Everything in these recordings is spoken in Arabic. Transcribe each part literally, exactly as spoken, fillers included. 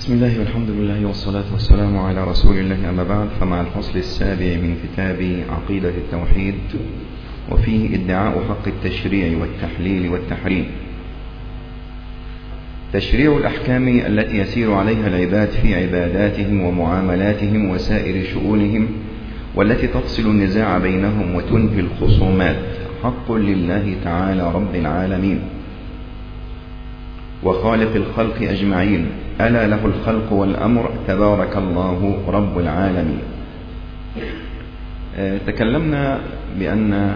بسم الله والحمد لله والصلاة والسلام على رسول الله، أما بعد، فمع الفصل السابع من كتاب عقيدة التوحيد، وفيه ادعاء حق التشريع والتحليل والتحريم. تشريع الأحكام التي يسير عليها العباد في عباداتهم ومعاملاتهم وسائر شؤونهم، والتي تفصل النزاع بينهم وتنهي الخصومات، حق لله تعالى رب العالمين وخالق الخلق أجمعين، ألا له الخلق والأمر، تبارك الله رب العالمين. تكلمنا بأن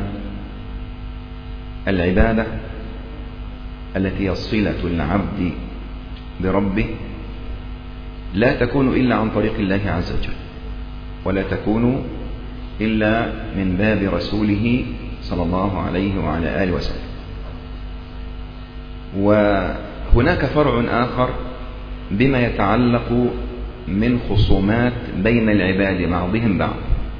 العبادة التي هي صلة العبد بربه لا تكون إلا عن طريق الله عز وجل، ولا تكون إلا من باب رسوله صلى الله عليه وعلى آله وسلم. وهناك فرع آخر بما يتعلق من خصومات بين العباد بعضهم بعض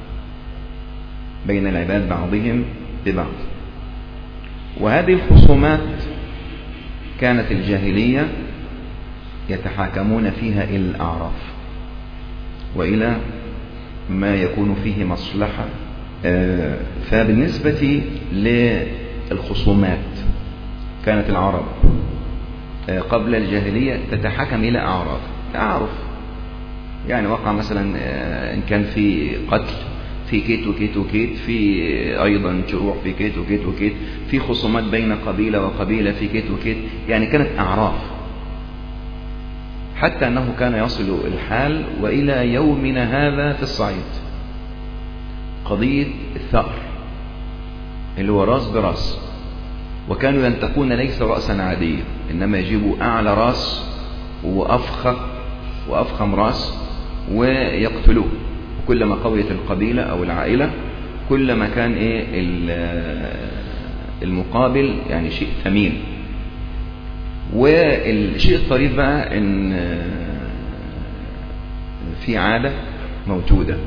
بين العباد بعضهم ببعض وهذه الخصومات كانت الجاهلية يتحاكمون فيها إلى الأعراف وإلى ما يكون فيه مصلحة. فبالنسبة للخصومات كانت العرب قبل الجاهلية تتحكم إلى أعراف، تعارف، يعني وقع مثلا إن كان في قتل في كيت وكيت وكيت، في أيضا جروح في كيت وكيت وكيت، في خصومات بين قبيلة وقبيلة في كيت وكيت، يعني كانت أعراف، حتى أنه كان يصل الحال وإلى يومنا هذا في الصعيد قضية الثأر اللي هو راس براس، وكانوا ينتقون ليس رأسا عاديا، إنما يجيبوا أعلى رأس وأفخم وأفخم رأس ويقتلوه. كلما قويت القبيلة أو العائلة كلما كان إيه المقابل يعني شيء ثمين. والشيء الطريف بقى إن في عادة موجودة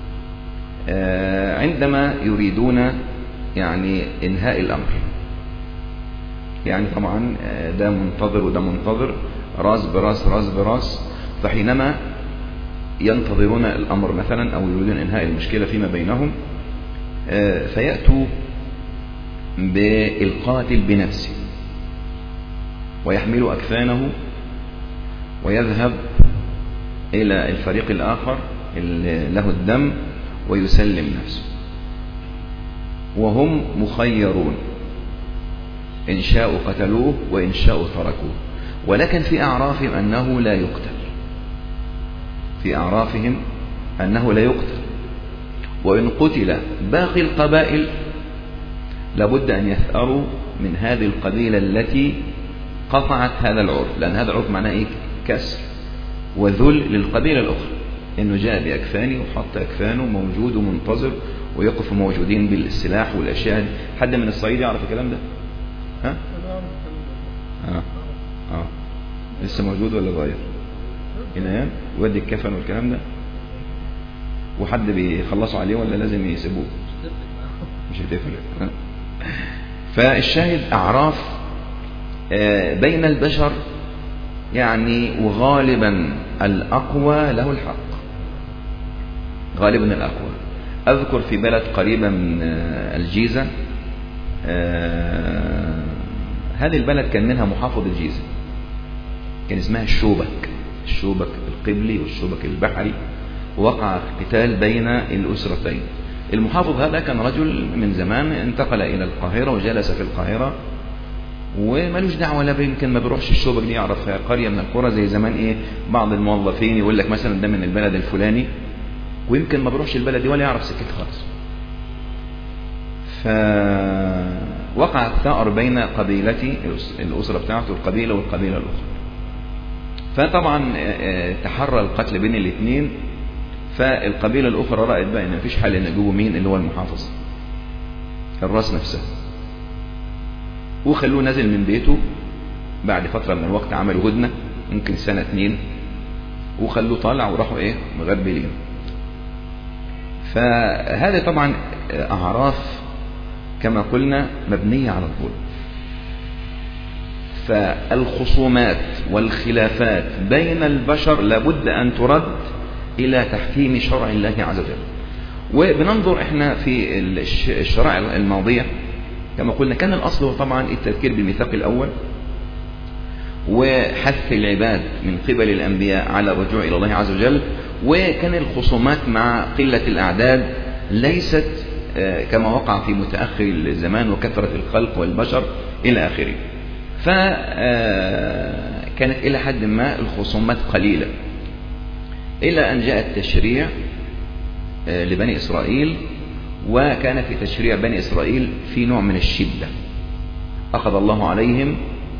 عندما يريدون يعني إنهاء الأمر، يعني طبعا ده منتظر وده منتظر، راس براس راس براس، فحينما ينتظرون الأمر مثلا أو يريدون إنهاء المشكلة فيما بينهم فيأتوا بالقاتل بنفسه ويحمل أكفانه ويذهب إلى الفريق الآخر اللي له الدم ويسلم نفسه، وهم مخيرون، إن شاءوا قتلوه وإن شاءوا تركوه، ولكن في أعرافهم أنه لا يقتل، في أعرافهم أنه لا يقتل، وإن قتل باقي القبائل لابد أن يثأروا من هذه القبيلة التي قطعت هذا العرف، لأن هذا العرف معناه إيه؟ كسر وذل للقبيلة الأخرى، إنه جاء بأكفانه وحط أكفانه موجود ومنتظر ويقف موجودين بالسلاح والأشياء. حد من الصعيد يعرف الكلام ده؟ ها؟ آه. آه. لسه موجود ولا ضايع؟ هنا يودي الكفن والكلام ده، وحد بيخلصوا عليه ولا لازم يسيبوه؟ مش هتفرق. فالشاهد أعراف بين البشر يعني، وغالبا الأقوى له الحق، غالبا الأقوى. أذكر في بلد قريبة من الجيزة، هذه البلد كان منها محافظ الجيزة، كان اسمها الشوبك، الشوبك القبلي والشوبك البحري، ووقع قتال بين الأسرتين. المحافظ هذا كان رجل من زمان انتقل إلى القاهرة وجلس في القاهرة ومالوش دعوة، لا يمكن ما بيروحش الشوبك دي، يعرف قرية من القرى زي زمان إيه، بعض الموظفين يقول لك مثلا ده من البلد الفلاني، ويمكن ما بيروحش البلد دي ولا يعرف سكت خالص. فوقع الثأر بين قبيلتي، الأسرة بتاعته القبيلة والقبيلة الأخرى، فطبعا تحرى القتل بين الاثنين. فالقبيلة الأخرى رأت بقى إن مفيش حل إن يجيبوا مين اللي هو المحافظ الراس نفسه، وخلوه نزل من بيته بعد فترة من الوقت، عملوا هدنة ممكن سنة اتنين، وخلوه طالع وراحوا إيه مغبلين. فهذا طبعا أعراف كما قلنا مبنية على الظلم. فالخصومات والخلافات بين البشر لابد أن ترد إلى تحكيم شرع الله عز وجل. وبننظر إحنا في الشرائع الماضية كما قلنا كان الأصل هو طبعا التذكير بالميثاق الأول وحث العباد من قبل الأنبياء على الرجوع إلى الله عز وجل، وكان الخصومات مع قلة الأعداد ليست كما وقع في متأخر الزمان وكثرة الخلق والبشر إلى آخره، فكانت إلى حد ما الخصومات قليلة إلى أن جاء التشريع لبني إسرائيل، وكان في تشريع بني إسرائيل في نوع من الشدة. أخذ الله عليهم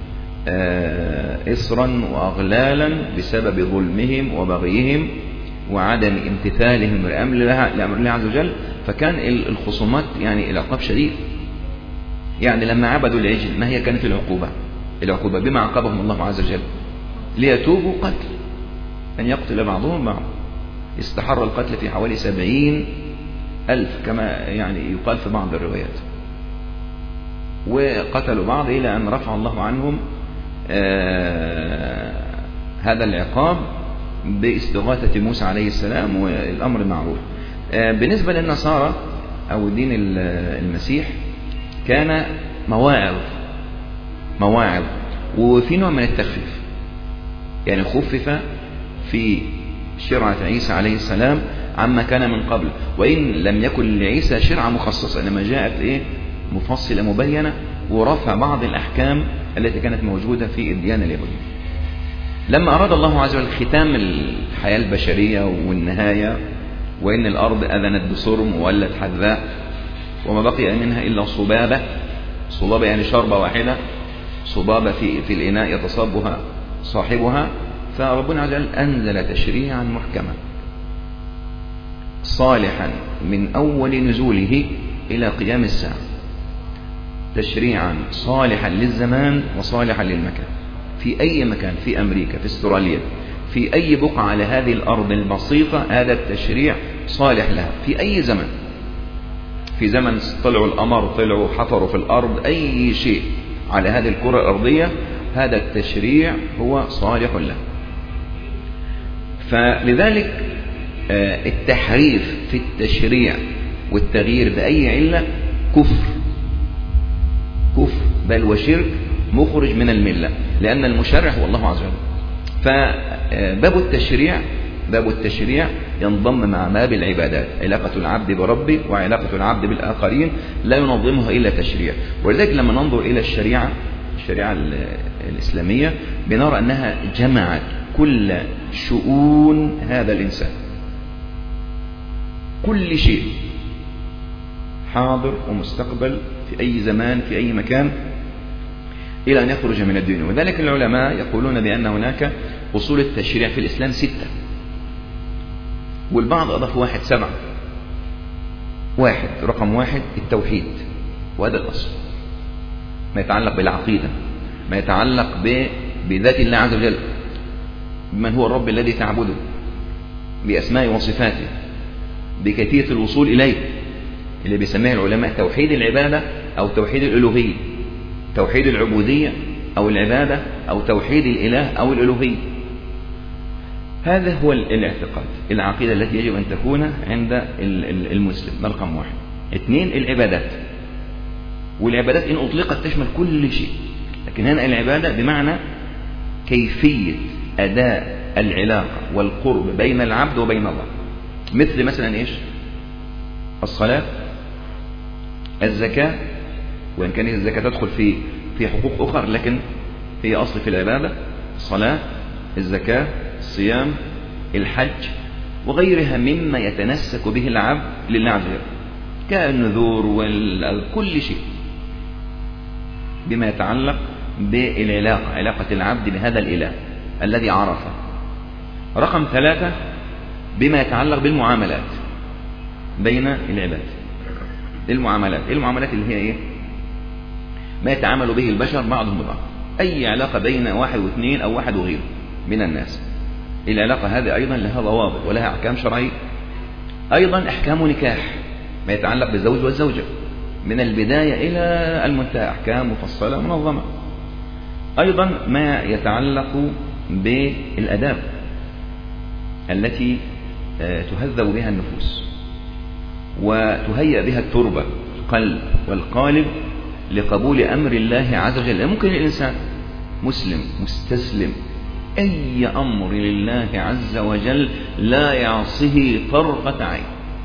إصرا وأغلالا بسبب ظلمهم وبغيهم وعدم امتثالهم لأمر الله عز وجل، فكان الخصومات يعني العقاب شديد. يعني لما عبدوا العجل ما هي كانت العقوبة؟ العقوبة بما عاقبهم الله عز وجل ليتوبوا قتل، أن يقتل بعضهم بعض. استحر القتل في حوالي سبعين ألف كما يعني يقال في بعض الروايات، وقتلوا بعض إلى أن رفع الله عنهم آه هذا العقاب باستغاثة موسى عليه السلام، والأمر معروف. آه بالنسبة للنصارى أو دين المسيح كان مواعظ مواعظ وفي نوع من التخفيف، يعني خفف في شرعة عيسى عليه السلام عما كان من قبل، وإن لم يكن لعيسى شرعة مخصصة إنما جاءت إيه مفصلة مبينة ورفع بعض الأحكام التي كانت موجودة في الديانة اليهودية. لما أراد الله عز وجل ختام الحياة البشرية والنهاية، وإن الأرض أذنت بصرم وولت حذاء وما بقي منها إلا صبابة، صبابة يعني شربة واحدة، صبابة في, في الإناء يتصبها صاحبها، فربنا عز وجل أنزل تشريعا محكما صالحا من أول نزوله إلى قيام الساعة، تشريعا صالحا للزمان وصالحا للمكان. في أي مكان، في أمريكا، في استراليا، في أي بقعة على هذه الأرض البسيطة هذا التشريع صالح لها في أي زمن. في زمن طلعوا القمر، طلعوا حفروا في الأرض، أي شيء على هذه الكرة الأرضية هذا التشريع هو صالح له. فلذلك التحريف في التشريع والتغيير بأي علة كفر كفر بل وشرك مخرج من الملة، لأن المشرع هو الله عز وجل. فباب التشريع باب التشريع ينضم مع باب العبادات، علاقة العبد بربه وعلاقة العبد بالآخرين لا ينظمها إلا تشريع. ولذلك لما ننظر إلى الشريعة الشريعة الإسلامية بنرى أنها جمعت كل شؤون هذا الإنسان، كل شيء حاضر ومستقبل في أي زمان في أي مكان إلى أن يخرج من الدين. وذلك العلماء يقولون بأن هناك أصول التشريع في الإسلام ستة، والبعض أضاف واحد سبعة. واحد رقم واحد التوحيد، وهذا الأصل ما يتعلق بالعقيدة، ما يتعلق بذات الله عز وجل، بمن هو الرب الذي تعبده، بأسماء وصفاته، بكيفية الوصول إليه، اللي بيسميه العلماء توحيد العبادة أو توحيد الألوهية، توحيد العبودية أو العبادة أو توحيد الإله أو الألوهية. هذا هو الاعتقاد، العقيدة التي يجب أن تكون عند المسلم. رقم واحد. اثنين العبادات، والعبادات إن أطلقت تشمل كل شيء، لكن هنا العبادة بمعنى كيفية أداء العلاقة والقرب بين العبد وبين الله، مثل مثلا إيش؟ الصلاة، الزكاة، وإن كانت الزكاة تدخل في في حقوق أخرى لكن هي أصل في العبادة، الصلاة، الزكاة، الصيام، الحج، وغيرها مما يتنسك به العبد لله عز وجل كالنذور وكل شيء بما يتعلق بالعلاقة، علاقة العبد بهذا الإله الذي عرفه. رقم ثلاثة بما يتعلق بالمعاملات بين العباد. المعاملات المعاملات اللي هي إيه؟ ما يتعامل به البشر بعضهم ببعض، أي علاقة بين واحد واثنين أو واحد وغيره من الناس. العلاقة هذه أيضا لها ضوابط ولها أحكام شرعية. أيضا أحكام نكاح، ما يتعلق بالزوج والزوجة من البداية إلى المنتهى، أحكام مفصلة منظمة. أيضا ما يتعلق بالأداب التي تهذب بها النفوس وتهيأ بها التربة القلب والقالب لقبول أمر الله عز وجل. ممكن الإنسان مسلم مستسلم أي أمر لله عز وجل لا يعصه طرفة عين،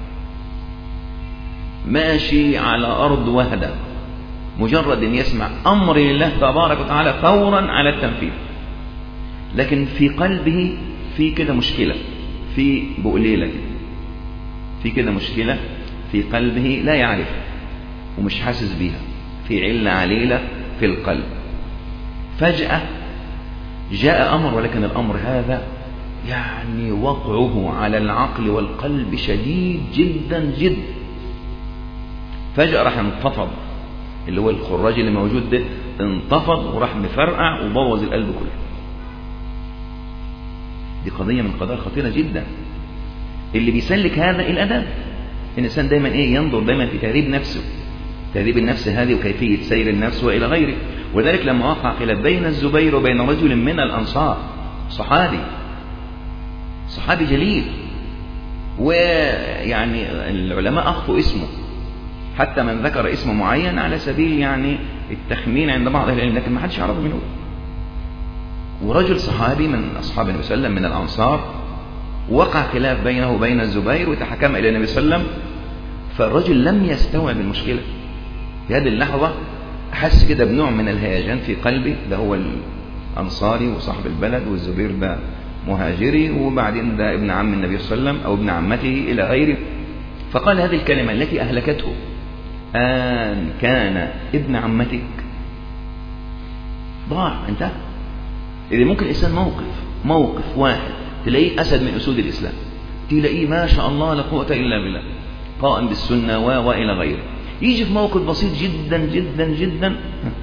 ماشي على أرض وهدى، مجرد أن يسمع أمر لله تبارك وتعالى فورا على التنفيذ، لكن في قلبه في كده مشكلة، في بقليلة كده، في كده مشكلة في قلبه لا يعرف ومش حاسس بيها، في علة عليلة في القلب. فجأة جاء أمر، ولكن الأمر هذا يعني وقعه على العقل والقلب شديد جدا جدا. فجأة راح انتفض، اللي هو الخراج اللي موجود ده انتفض وراح مفرقع وبوظ القلب كله. دي قضية من قضايا خطيرة جدا. اللي بيسلك هذا الأدب، الإنسان دايما إيه ينظر دايما في تهذيب نفسه، تهذيب النفس هذه وكيفية سير النفس وإلى غيره. وذلك لما وقع خلاف بين الزبير وبين رجل من الأنصار، صحابي صحابي جليل، ويعني العلماء أخفوا اسمه، حتى من ذكر اسم معين على سبيل يعني التخمين عند بعض أهل العلم، لكن ما حدش يعرف منه. ورجل صحابي من أصحاب النبي صلى الله عليه وسلم من الأنصار، وقع خلاف بينه وبين الزبير وتحكم إلى النبي صلى الله عليه وسلم. فالرجل لم يستوعب المشكلة في هذه اللحظة، أحس كده بنوع من الهيجان في قلبي، ده هو الأنصاري وصاحب البلد، والزبير ده مهاجري، وبعدين ده ابن عم النبي صلى الله عليه وسلم أو ابن عمته إلى غيره. فقال هذه الكلمة التي أهلكته: آن كان ابن عمتك. ضاع، انتهى. إذا ممكن الإنسان موقف موقف واحد تلاقيه أسد من أسود الإسلام، تلاقيه ما شاء الله لا قوة إلا بالله قائم بالسنة و وإلى غيره، يجي في موقف بسيط جدا جدا جدا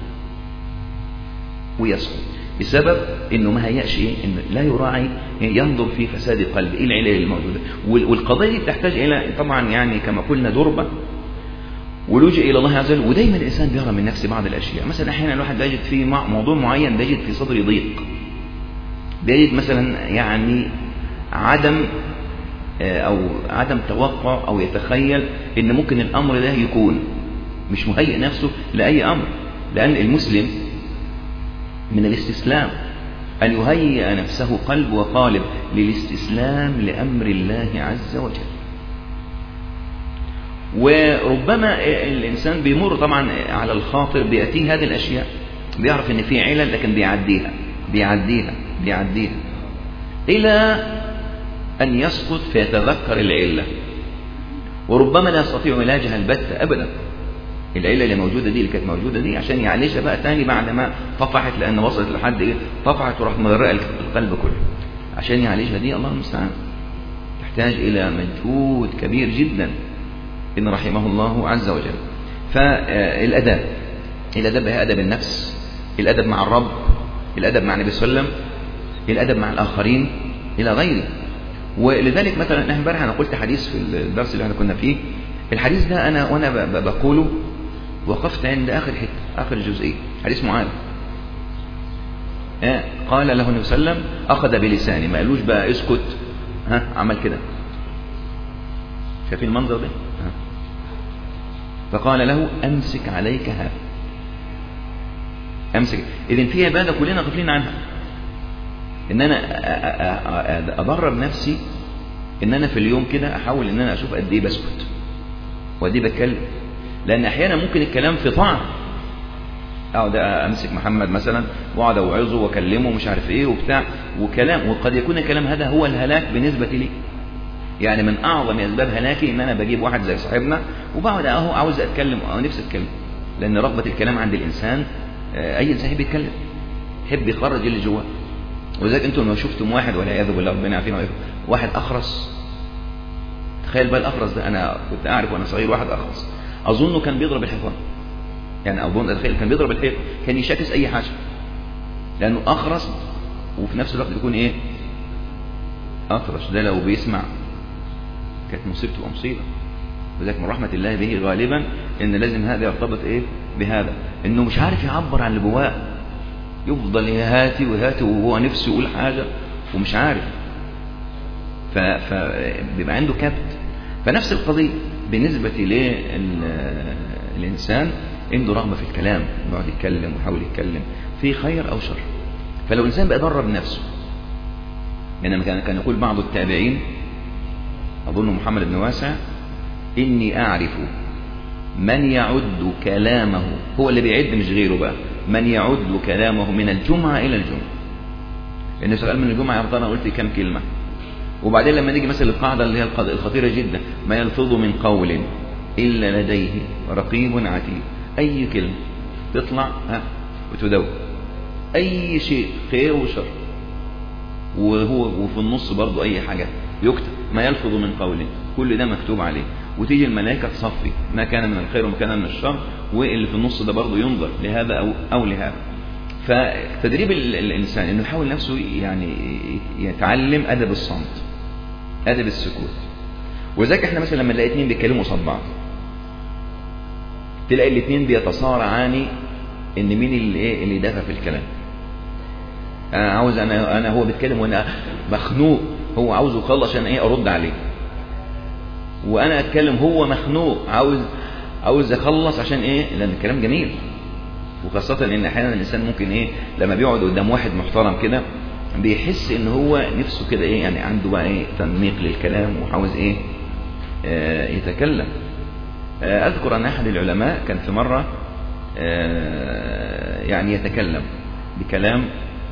ويسقط بسبب انه ما هيأش ايه، انه لا يراعي ينظر في فساد قلبه، ايه العلل الموجوده. والقضيه دي تحتاج الى طبعا يعني كما قلنا دربه ولجئ الى الله عز وجل. ودايما الانسان بيرى من نفسه بعض الاشياء، مثلا احيانا الواحد بيجد في موضوع معين بيجد في صدره ضيق، بيجد مثلا يعني عدم او عدم توقع او يتخيل ان ممكن الامر ده يكون، مش مهيئ نفسه لاي امر. لان المسلم من الاستسلام ان يهيئ نفسه قلب وقالب للاستسلام لامر الله عز وجل. وربما الانسان بيمر طبعا على الخاطر بياتيه هذه الاشياء، بيعرف ان في علل لكن بيعديها بيعديها بيعديها الى أن يسقط فيتذكر العلة، وربما لا يستطيع علاجها البتة أبدا. العلة اللي موجودة دي اللي كانت موجودة دي عشان يعالجها بقى تاني بعد ما طفحت، لأن وصلت لحد إيه طفحت وراح مغرقة القلب كله، عشان يعالجها دي الله المستعان تحتاج إلى مجهود كبير جدا إن رحمه الله عز وجل. فالأدب الأدب هي أدب النفس، الأدب مع الرب، الأدب مع النبي صلى الله عليه وسلم، الأدب مع الآخرين إلى غيره. ولذلك مثلا احنا امبارح انا قلت حديث في الدرس اللي احنا كنا فيه، الحديث ده انا وانا بقوله وقفت عند اخر حته، اخر جزئيه، حديث معاذ. اه قال له النبي صلى الله عليه وسلم: اخذ بلساني، ما قالوش بقى اسكت، ها عمل كده، شايفين المنظر ده؟ ها. فقال له: امسك عليك هذا، امسك. اذن في عباده كلنا غافلين عنها، ان انا ادرب نفسي ان انا في اليوم كده احاول ان انا اشوف قد ايه بسكت وقد ايه بتكلم. لان احيانا ممكن الكلام في طعن، اقعد امسك محمد مثلا واقعد اوعظه واكلمه ومش عارف ايه وبتاع وكلام، وقد يكون الكلام هذا هو الهلاك بالنسبه لي. يعني من اعظم اسباب هلاكي ان انا بجيب واحد زي صاحبنا وبقعد اهو عاوز اتكلم او نفسي اتكلم، لان رغبه الكلام عند الانسان، اي انسان يحب يتكلم، يحب يخرج اللي جواه. ولذلك انتم لو شفتم واحد والعياذ بالله ربنا يعافينا ويعافيكم، واحد اخرس، تخيل بقى الاخرس ده، انا كنت اعرف وانا صغير واحد اخرس اظنه كان بيضرب الحيطان، يعني اظن اتخيل كان بيضرب الحيط، كان يشاكس اي حاجه، لانه اخرس وفي نفس الوقت يكون ايه اخرس. ده لو بيسمع كانت مصيبته ومصيبه. ولذلك من رحمه الله به غالبا ان لازم هذا يرتبط ايه بهذا، انه مش عارف يعبر عن اللي جواه، يفضل يهاتي ويهاتي وهو نفسه يقول حاجة ومش عارف، فبيبقى عنده كبت. فنفس القضية بالنسبة للإنسان، عنده رغبة في الكلام، يقعد يتكلم ويحاول يتكلم في خير أو شر. فلو الإنسان بقى درب نفسه، يعني كان يقول بعض التابعين، أظن محمد بن واسع، إني أعرف من يعد كلامه، هو اللي بيعد مش غيره بقى، من يعد كلامه من الجمعة إلى الجمعة. يعني سؤال من الجمعة يا أنا قلت كم كلمة، وبعدين لما نيجي مثلا القاعدة اللي هي الخطيرة جدا، ما يلفظ من قول إلا لديه رقيب عتيد. أي كلمة تطلع ها وتدور، أي شيء خير وشر، وهو وفي النص برضو أي حاجة يكتب، ما يلفظ من قول، كل ده مكتوب عليه، وتيجي الملائكة تصفي ما كان من الخير وما كان من الشر، واللي في النص ده برضو ينظر لهذا أو, أو لهذا. فتدريب الإنسان إنه يحاول نفسه يعني يتعلم أدب الصمت، أدب السكوت. وذلك احنا مثلا لما نلاقي اتنين بيتكلموا قصاد بعض، تلاقي الاتنين بيتصارعان ان مين اللي ايه اللي يدافع في الكلام. انا عاوز انا انا هو بيتكلم وانا مخنوق، هو عاوز يخلص عشان ايه ارد عليه، وانا اتكلم هو مخنوق عاوز عاوز اخلص عشان ايه، لان الكلام جميل. وخاصة ان احيانا الانسان ممكن ايه لما بيقعد قدام واحد محترم كده بيحس ان هو نفسه كده ايه، يعني عنده بقى ايه تنميق للكلام وعاوز ايه آه يتكلم. آه اذكر ان احد العلماء كان في مرة آه يعني يتكلم بكلام،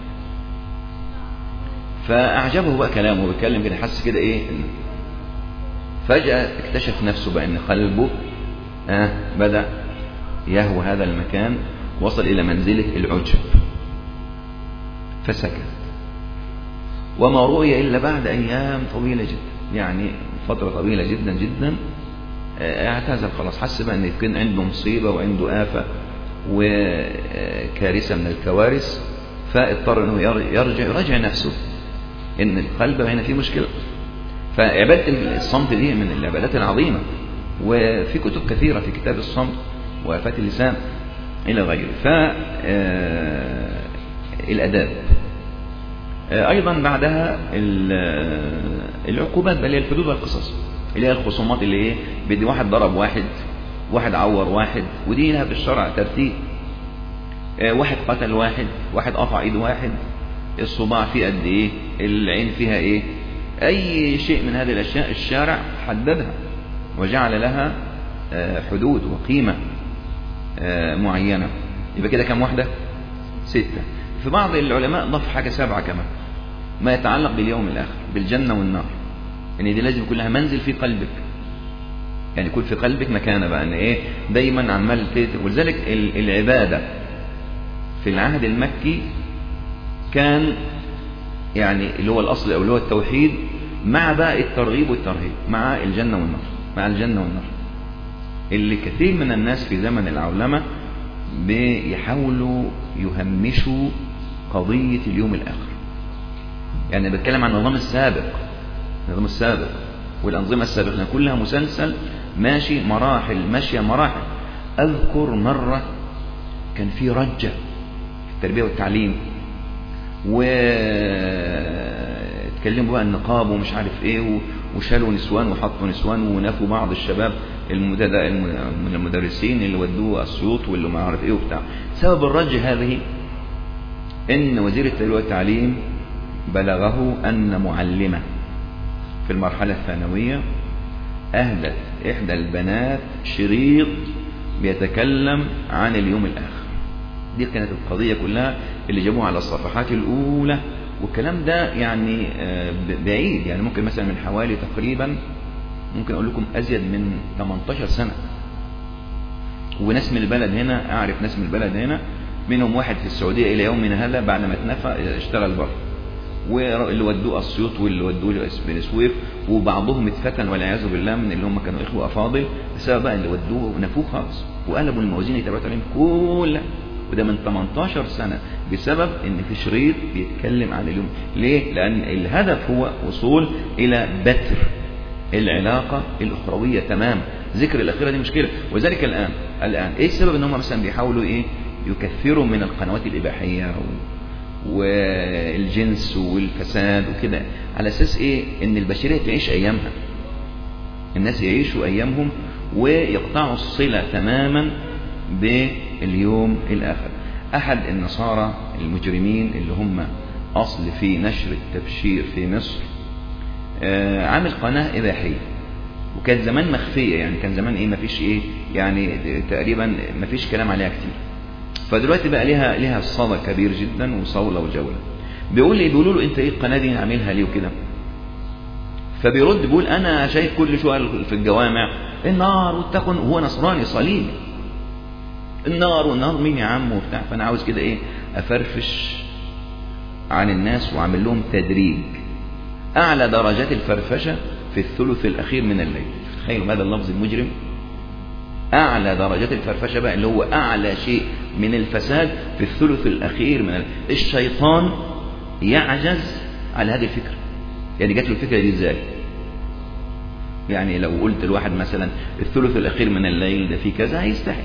فاعجبه بقى كلامه، بيتكلم كده حس كده ايه، فجأة اكتشف نفسه بقى ان قلبه آه بدأ يهوى هذا المكان، وصل الى منزلة العجب، فسكت. وما رؤي إلا بعد أيام طويلة جدا، يعني فترة طويلة جدا جدا اعتزل خلاص، حس بقى أن كان عنده مصيبة وعنده آفة وكارثة من الكوارث، فاضطر أنه يرجع يراجع نفسه إن القلب هنا فيه مشكلة. فعبادة الصمت دي من العبادات العظيمة، وفي كتب كثيرة في كتاب الصمت وآفات اللسان إلى غيره. فالأداب أيضا بعدها العقوبات بل هي الحدود والقصص، اللي هي الخصومات اللي ايه بدي واحد ضرب واحد، واحد عور واحد، ودي لها في الشرع ترتيب. واحد قتل واحد، واحد قطع ايد واحد، الصباع فيه قد ايه، العين فيها ايه، اي شيء من هذه الاشياء الشارع حددها وجعل لها حدود وقيمة معينة. يبقى كده كم واحدة؟ ستة. في بعض العلماء ضاف حاجة سبعة كمان، ما يتعلق باليوم الآخر، بالجنة والنار، يعني دي لازم يكون لها منزل في قلبك، يعني يكون في قلبك مكانة بقى ان ايه دايما عمال تت... ولذلك العبادة في العهد المكي كان يعني اللي هو الأصل أو اللي هو التوحيد، مع بقى الترغيب والترهيب، مع الجنة والنار، مع الجنة والنار، اللي كثير من الناس في زمن العولمة بيحاولوا يهمشوا قضية اليوم الآخر. يعني بتكلم عن النظام السابق، النظام السابق والأنظمة السابقة كلها مسلسل ماشي مراحل، ماشية مراحل. أذكر مرة كان في رجة في التربية والتعليم، واتكلموا بقى النقاب ومش عارف ايه، وشالوا نسوان وحطوا نسوان، ونفوا بعض الشباب من المدرسين اللي ودوه السيوط واللي ما عارف ايه وبتاع. سبب الرجة هذه ان وزير التربية والتعليم بلغه ان معلمة في المرحلة الثانوية اهدت احدى البنات شريط بيتكلم عن اليوم الاخر. دي كانت القضية كلها اللي جابوها على الصفحات الاولى، والكلام ده يعني بعيد، يعني ممكن مثلا من حوالي تقريبا ممكن اقول لكم ازيد من ثمانية عشر سنة. وناس من البلد هنا، اعرف ناس من البلد هنا منهم واحد في السعودية الى يومنا هذا بعد ما اتنفى اشتغل بره، واللي ودوه اسيوط واللي ودوه بني سويف، وبعضهم اتفتن والعياذ بالله من اللي هم كانوا اخوه افاضل بسبب بقى اللي ودوه ونفوه خالص وقلبوا الموازين يتابعوا عليهم كلها، وده من ثمانية عشر سنة بسبب ان في شريط بيتكلم عن اليوم. ليه؟ لان الهدف هو وصول الى بتر العلاقة الأخروية تمام. ذكر الأخيرة دي مشكلة. وذلك الآن الآن إيه السبب إن هم مثلا بيحاولوا إيه يكثروا من القنوات الإباحية والجنس والفساد وكده، على أساس إيه؟ إن البشرية تعيش أيامها، الناس يعيشوا أيامهم ويقطعوا الصلة تماما باليوم الآخر. أحد النصارى المجرمين اللي هم أصل في نشر التبشير في مصر آه عامل قناة إباحية، وكانت زمان مخفية، يعني كان زمان إيه مفيش إيه يعني تقريبا مفيش كلام عليها كتير، فدلوقتي بقى ليها ليها صدى كبير جدا وصولة وجولة. بيقول لي بيقولوا له أنت إيه القناة دي عاملها ليه وكده؟ فبيرد بيقول أنا شايف كل شوية في الجوامع النار والتقن، هو نصراني صليبي، النار والنار مين يا عم وبتاع، فأنا عاوز كده إيه أفرفش عن الناس وعمل لهم تدريج. أعلى درجات الفرفشة في الثلث الأخير من الليل. تخيلوا هذا اللفظ المجرم، أعلى درجات الفرفشة بقى اللي هو أعلى شيء من الفساد في الثلث الأخير من الليل. الشيطان يعجز على هذه الفكرة. يعني جات له الفكرة دي إزاي؟ يعني لو قلت لواحد مثلا الثلث الأخير من الليل ده فيه كذا هيستحي.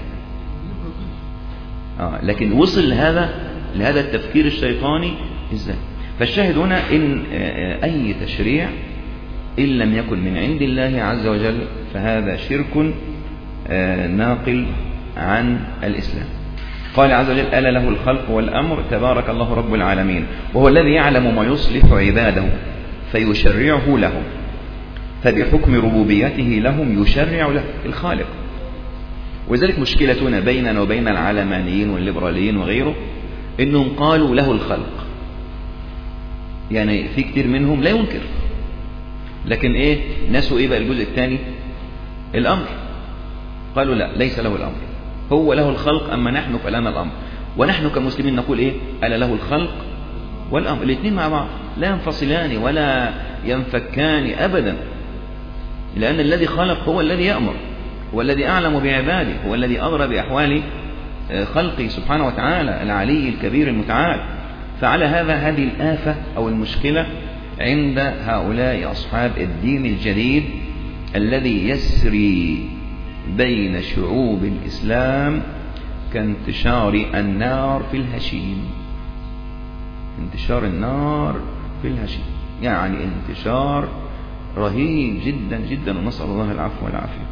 آه لكن وصل لهذا لهذا التفكير الشيطاني إزاي؟ فالشاهد هنا إن أي تشريع إن لم يكن من عند الله عز وجل فهذا شرك ناقل عن الإسلام. قال عز وجل ألا له الخلق والأمر تبارك الله رب العالمين، وهو الذي يعلم ما يصلح عباده فيشرعه لهم، فبحكم ربوبيته لهم يشرع له الخالق. وذلك مشكلتنا بيننا وبين العلمانيين والليبراليين وغيره إنهم قالوا له الخلق، يعني في كتير منهم لا ينكر، لكن إيه ناسوا إيه بقى الجزء الثاني الأمر، قالوا لا ليس له الأمر، هو له الخلق أما نحن فلنا الأمر. ونحن كمسلمين نقول إيه ألا له الخلق والأمر، الاثنين مع بعض لا ينفصلان ولا ينفكان أبدا، لأن الذي خلق هو الذي يأمر، هو الذي أعلم بعباده، هو الذي أدرى بأحوال خلقه سبحانه وتعالى العلي الكبير المتعال. فعلى هذا هذه الآفة أو المشكلة عند هؤلاء أصحاب الدين الجديد الذي يسري بين شعوب الإسلام كانتشار النار في الهشيم. انتشار النار في الهشيم يعني انتشار رهيب جدا جدا، ونسأل الله العفو والعافية.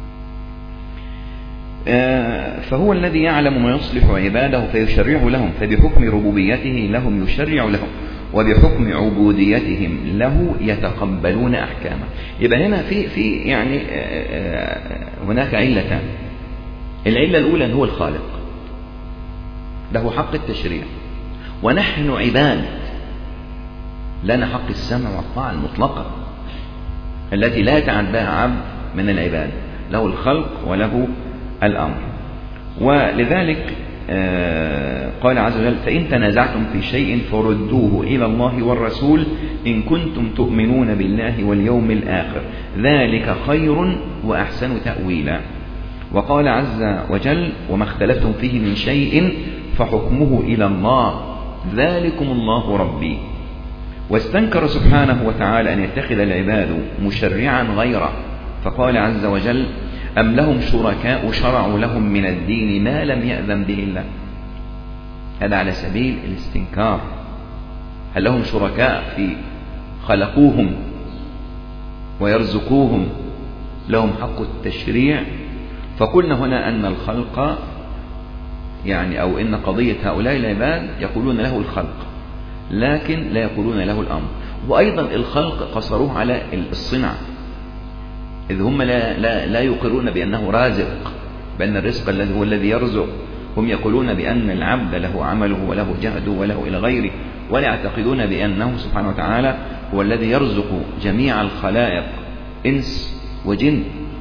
فهو الذي يعلم ما يصلح عباده فيشرع لهم، فبحكم ربوبيته لهم يشرع لهم، وبحكم عبوديتهم له يتقبلون أحكامه. يبقى هنا في في يعني هناك علتان. العلة الأولى هو الخالق له حق التشريع، ونحن عباد لنا حق السمع والطاعة المطلقة التي لا يتعداها عبد من العباد، له الخلق وله الأمر. ولذلك قال عز وجل فإن تنازعتم في شيء فردوه إلى الله والرسول إن كنتم تؤمنون بالله واليوم الآخر ذلك خير وأحسن تأويلا. وقال عز وجل وما اختلفتم فيه من شيء فحكمه إلى الله ذلكم الله ربي. واستنكر سبحانه وتعالى أن يتخذ العباد مشرعا غيره، فقال عز وجل أم لهم شركاء شرعوا لهم من الدين ما لم يأذن به الله. هذا على سبيل الاستنكار. هل لهم شركاء في خلقوهم ويرزقوهم لهم حق التشريع؟ فقلنا هنا أن الخلق يعني أو إن قضية هؤلاء العباد يقولون له الخلق لكن لا يقولون له الأمر. وأيضا الخلق قصروه على الصنع، إذ هم لا, لا, لا يقرون بأنه رازق، بأن الرزق الذي هو الذي يرزق. هم يقولون بأن العبد له عمله وله جهده وله إلى غيره، ولا يعتقدون بأنه سبحانه وتعالى هو الذي يرزق جميع الخلائق إنس وجن.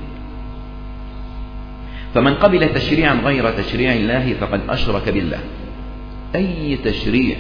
فمن قبل تشريعا غير تشريع الله فقد أشرك بالله. أي تشريع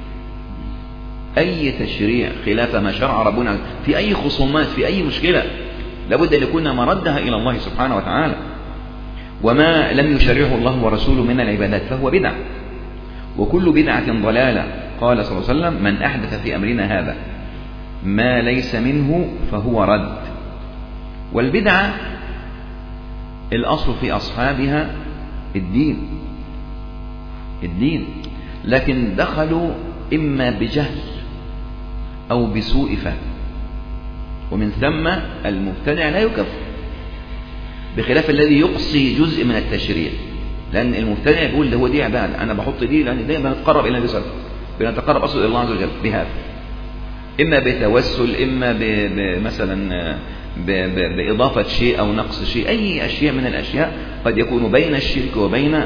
أي تشريع خلاف ما شرع ربنا في أي خصومات في أي مشكلة لابد أن يكون مردها إلى الله سبحانه وتعالى. وما لم يشرعه الله ورسوله من العبادات فهو بدعة، وكل بدعة ضلالة. قال صلى الله عليه وسلم من أحدث في أمرنا هذا ما ليس منه فهو رد. والبدعة الأصل في أصحابها الدين، الدين، لكن دخلوا إما بجهل أو بسوء فهم، ومن ثم المبتدع لا يكفر، بخلاف الذي يقصي جزء من التشريع. لأن المبتدع يقول ده هو دي عبادة، أنا بحط دي لأن دي بنتقرب إلى النبي صلى الله عليه وسلم، بنتقرب أصل إلى الله عز وجل بهذا، إما بتوسل، إما مثلا بإضافة شيء أو نقص شيء، أي أشياء من الأشياء قد يكون بين الشرك وبين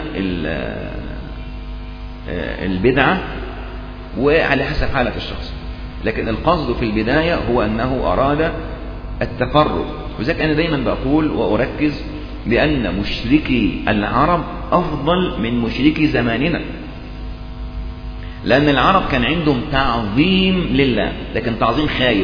البدعة، وعلى حسب حالة الشخص. لكن القصد في البداية هو أنه أراد التقرب. وذلك أنا دايما بقول وأركز بأن مشركي العرب أفضل من مشركي زماننا، لأن العرب كان عندهم تعظيم لله، لكن تعظيم خايب.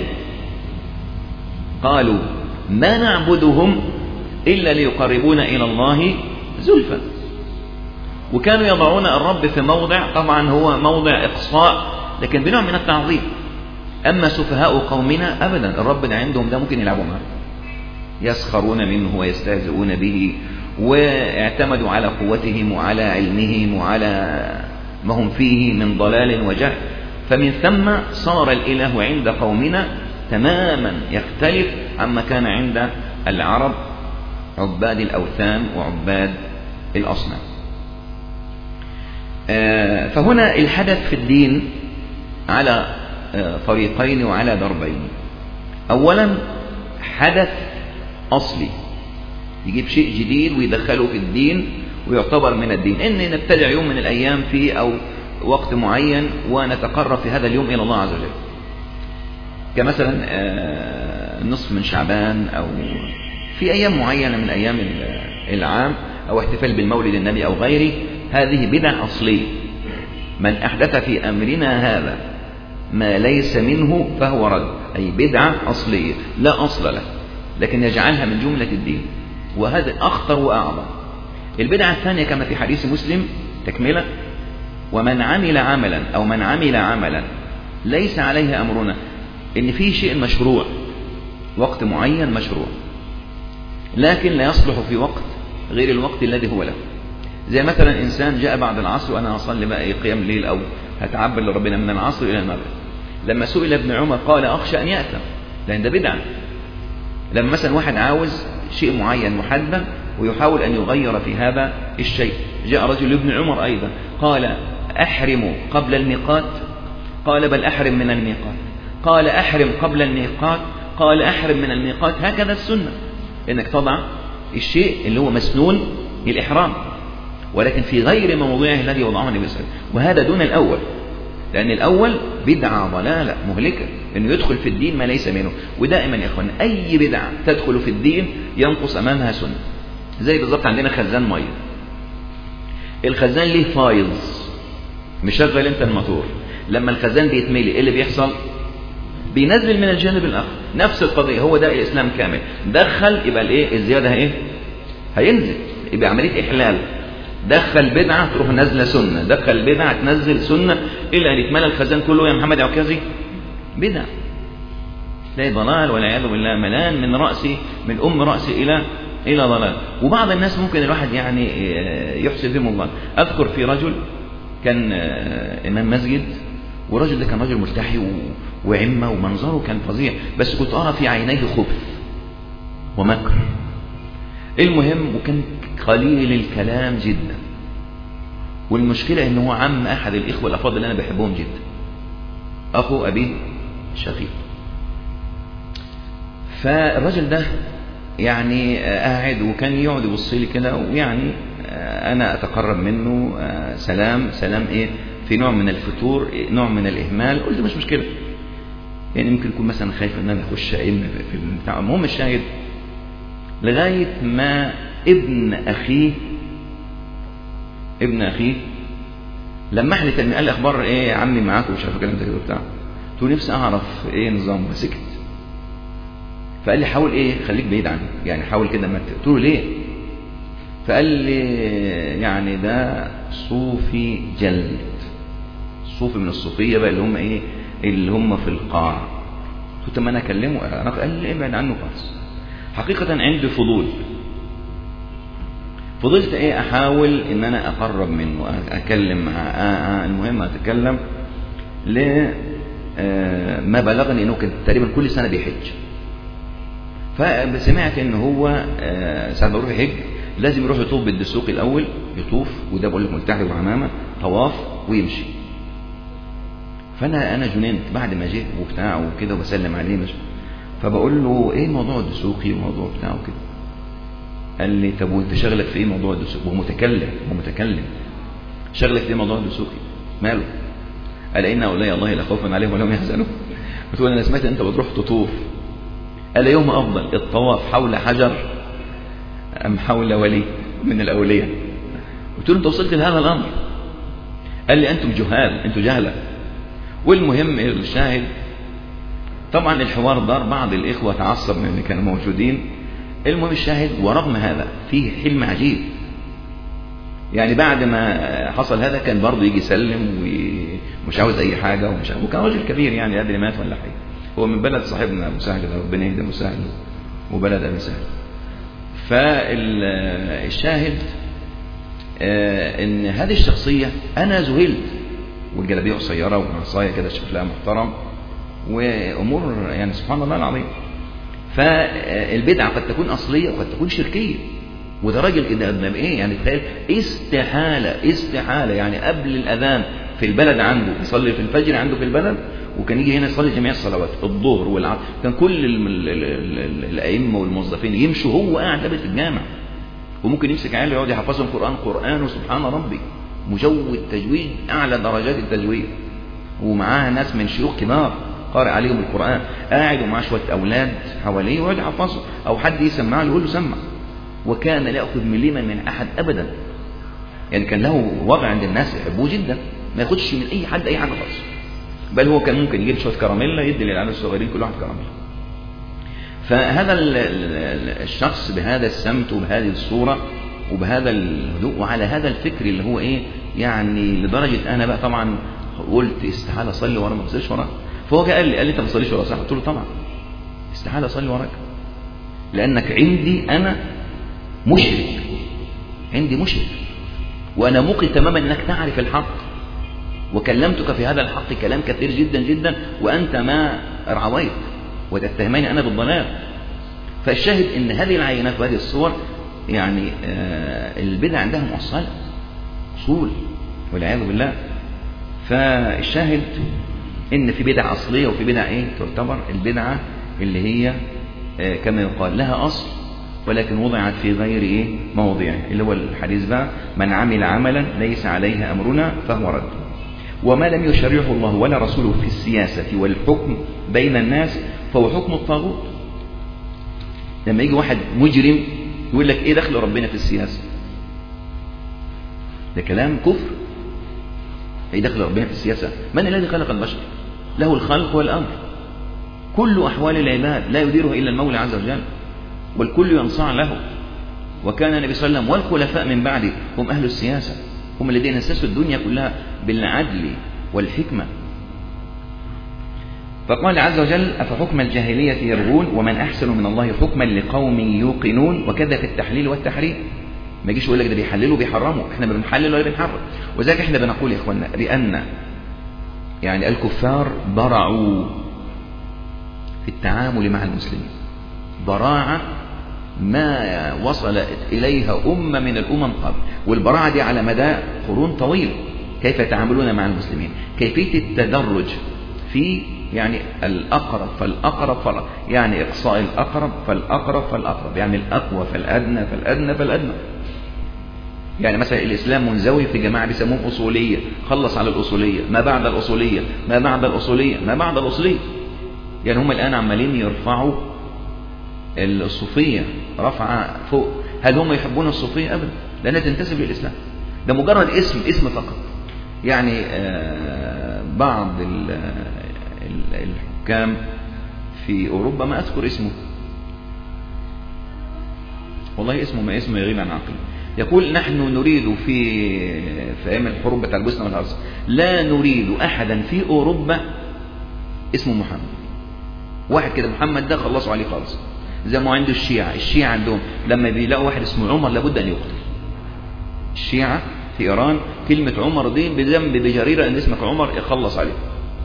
قالوا ما نعبدهم إلا ليقربونا إلى الله زلفى، وكانوا يضعون الرب في موضع طبعا هو موضع إقصاء، لكن بنوع من التعظيم. أما سفهاء قومنا أبدا، الرب اللي عندهم ده ممكن يلعبوا معه، يسخرون منه ويستهزئون به، واعتمدوا على قوتهم وعلى علمهم وعلى ما هم فيه من ضلال وجهل. فمن ثم صار الإله عند قومنا تماما يختلف عما كان عند العرب عباد الأوثان وعباد الأصنام. فهنا الحدث في الدين على طريقين وعلى دربين. أولا حدث أصلي، يجيب شيء جديد ويدخله في الدين ويعتبر من الدين، إن نبتدع يوم من الأيام فيه أو وقت معين ونتقرب في هذا اليوم إلى الله عز وجل، كمثلا النصف من شعبان أو في أيام معينة من أيام العام، أو احتفال بالمولد النبي أو غيره. هذه بدع أصلية، من أحدث في أمرنا هذا ما ليس منه فهو رد، أي بدعة أصلية لا أصل له، لكن يجعلها من جملة الدين، وهذا أخطر وأعظم. البدعة الثانية كما في حديث مسلم تكملة: ومن عمل عملا أو من عمل عملا ليس عليه أمرنا، إن في شيء مشروع وقت معين مشروع، لكن لا يصلح في وقت غير الوقت الذي هو له. زي مثلا إنسان جاء بعد العصر وأنا أصلي بقى إيه قيام ليل أو هتعبد لربنا من العصر إلى المغرب، لما سئل ابن عمر قال أخشى أن يأثم، لأن ده بدعة. لما مثلا واحد عاوز شيء معين محدد ويحاول أن يغير في هذا الشيء، جاء رجل لابن عمر أيضا قال أحرم قبل الميقات، قال بل أحرم من الميقات، قال أحرم قبل الميقات، قال أحرم من الميقات. هكذا السنة، إنك تضع الشيء اللي هو مسنون الإحرام، ولكن في غير موضعه الذي وضعه النبي صلى الله عليه وسلم، وهذا دون الأول، لأن الأول بدعة ضلالة مهلكة، إنه يدخل في الدين ما ليس منه. ودائما يا إخوان أي بدعة تدخل في الدين ينقص أمامها سنة. زي بالضبط عندنا خزان مية، الخزان ليه فايض، مشغل انت الموتور، لما الخزان بيتملي ايه اللي بيحصل؟ بينزل من الجانب الآخر. نفس القضية، هو ده الإسلام كامل، دخل يبقى الايه الزيادة ايه هينزل، يبقى عملية إحلال. دخل بدعة تروح نازلة سنة، دخل بدعة تنزل سنة، إلى أن يتملى الخزان كله يا محمد عكازي بدعة. لا ضلال والعياذ بالله، ملان من رأسي من أم رأسي إلى إلى ضلال. وبعض الناس ممكن الواحد يعني يحسن بهم الله. أذكر في رجل كان إمام مسجد، ورجل ده كان رجل ملتحي وعمة ومنظره كان فظيع، بس كنت أرى في عينيه خبث ومكر. المهم وكان قليل الكلام جدا، والمشكلة إنه هو عم أحد الإخوة الأفاضل اللي أنا بحبهم جدا، أخو أبي شقيق. فالرجل ده يعني قاعد وكان يقعد يبص لي كده، ويعني أنا أتقرب منه سلام سلام إيه في نوع من الفتور، نوع من الإهمال. قلت مش مشكلة، يعني ممكن يكون مثلا خايف إن أنا أخش علم في البتاع. المهم الشاهد لغاية ما ابن أخيه ابن أخيه لما لي تاني قال لي أخبار إيه يا عمي معاك ومش عارف الكلام ده كده وبتاع. قلت له نفسي أعرف إيه نظامه، سكت. فقال لي حاول إيه خليك بعيد عنه، يعني حاول كده ما. قلت له ليه؟ فقال لي يعني ده صوفي جلد، صوفي من الصوفية بقى اللي هم إيه اللي هم في القاع. قلت ما أنا أكلمه. قال لي ابعد عنه خالص. حقيقة عندي فضول، فضلت ايه احاول ان انا اقرب منه، اكلم معه، آه آه المهم اتكلم ل ما بلغني انه كان تقريبا كل سنه بيحج. فسمعت ان هو ساعه ما يروح يحج لازم يروح يطوف بالدسوق الاول، يطوف، وده بقول لك ملتحي وعمامه طواف ويمشي. فانا انا جننت بعد ما جه وبتاع وكده وبسلم عليه مش، فبقول له ايه موضوع الدسوقي وموضوع بتاعه وكده. قال لي طب وانت شغلك في ايه موضوع الدسوقي؟ هو متكلم هو متكلم شغلك في ايه موضوع الدسوقي؟ ماله؟ قال ان اولياء الله لا خوف عليهم ولا هم يحزنون. قلت له انا سمعت انت بتروح تطوف. قال يوم افضل الطواف حول حجر ام حول ولي من الاولياء؟ قلت له انت وصلت لهذا الامر؟ قال لي انتم جهال، انتم جهله. والمهم الشاهد طبعا الحوار دار، بعض الاخوه تعصب من اللي كانوا موجودين. المهم الشاهد ورغم هذا فيه حلم عجيب، يعني بعد ما حصل هذا كان برضه يجي يسلم ومش عاوز اي حاجه ومش عاوز، وكان راجل كبير يعني ادري مات ولا حاجه. هو من بلد صاحبنا ابو سهل، ربنا يهدي ابو سهل وبلد ابو سهل. فالشاهد ان هذه الشخصيه انا ذهلت، والجلابيه قصيره وعصايه كده شكلها محترم وامور يعني سبحان الله العظيم. فالبدعه قد تكون اصليه وقد تكون شركيه، وده راجل كده ابن ايه يعني تخيل استحاله استحاله يعني قبل الاذان في البلد عنده يصلي في الفجر عنده في البلد، وكان يجي هنا يصلي جميع الصلوات الظهر والعصر، كان كل الائمه والموظفين يمشوا هو قاعد في الجامع، وممكن يمسك عيال يقعد يحفظهم قران قران وسبحان ربي مجود تجويد اعلى درجات التجويد، ومعاه ناس من شيوخ كبار قارئ عليهم القران، قاعد ومعاه شويه اولاد حواليه ويقعد يحفظهم، او حد يسمع له يقول له سمع. وكان لا يأخذ مليما من أحد أبدا، يعني كان له وضع عند الناس يحبوه جدا، ما ياخدش من أي حد أي حاجة خالص، بل هو كان ممكن يجيب شوية كراميلا يدي للعيال الصغيرين كل واحد كراميلا. فهذا الشخص بهذا السمت وبهذه الصورة وبهذا الهدوء وعلى هذا الفكر اللي هو إيه يعني، لدرجة أنا بقى طبعا قلت استحالة أصلي ورا ما بصليش وراه. فهو قال لي قال لي أنت ما بتصليش ورا صح؟ قلت له طبعا استحالة أصلي وراك، لأنك عندي أنا مشرك، عندي مشرك، وأنا موقن تماما أنك تعرف الحق، وكلمتك في هذا الحق كلام كثير جدا جدا وأنت ما رعويت وتتهمني أنا بالضلال. فالشاهد أن هذه العينات وهذه الصور يعني آه البدع عندها مؤصلة أصول والعياذ بالله. فالشاهد أن في بدع أصلية وفي بدع إيه تعتبر البدعة اللي هي آه كما يقال لها أصل ولكن وضعت في غير إيه موضعه، اللي هو الحديث بقى من عمل عملا ليس عليه أمرنا فهو رد. وما لم يشرعه الله ولا رسوله في السياسة والحكم بين الناس فهو حكم الطاغوت. لما يجي واحد مجرم يقول لك إيه دخل ربنا في السياسة، ده كلام كفر. إيه دخل ربنا في السياسة؟ من الذي خلق البشر؟ له الخلق والأمر، كل أحوال العباد لا يديره إلا المولى عز وجل، والكل ينصاع له. وكان النبي صلى الله عليه وسلم والخلفاء من بعده هم أهل السياسة، هم الذين أسسوا الدنيا كلها بالعدل والحكمة. فقال عز وجل أفحكم الجاهلية يبغون ومن أحسن من الله حكما لقوم يوقنون. وكذا في التحليل والتحريم، ما يجيش يقول لك ده بيحللوا وبيحرموا، احنا بنحلل ولا بنحرم. وذلك احنا بنقول يا اخوانا بأن يعني الكفار برعوا في التعامل مع المسلمين براعة ما وصلت إليها أمة من الأمم قبل، والبراعة دي على مدى قرون طويلة. كيف يتعاملون مع المسلمين، كيفية التدرج في يعني الأقرب فالأقرب فالأقرب، يعني إقصاء الأقرب فالأقرب فالأقرب، يعني الأقوى فالأدنى فالأدنى فالأدنى. يعني مثلا الإسلام منزوي في جماعة بيسموهم أصولية، خلص على الأصولية، ما بعد الأصولية ما بعد الأصولية ما بعد الأصولية. يعني هم الآن عمالين يرفعوا الصوفية رفع فوق. هل هم يحبون الصوفية؟ أبدا، لأنها تنتسب للإسلام، ده مجرد اسم اسم فقط. يعني بعض الحكام في أوروبا ما أذكر اسمه والله، اسمه ما اسمه يغيب عن عقلي، يقول نحن نريد في في أيام الحروب بتاع البوسنة والهرسك لا نريد أحدا في أوروبا اسمه محمد. واحد كده محمد ده خلصوا عليه خالص، زي ما عنده الشيعة. الشيعة عندهم لما بيلاقوا واحد اسمه عمر لابد أن يقتل، الشيعة في إيران كلمة عمر دي بذنب بجريرة أن اسمك عمر يخلص عليه.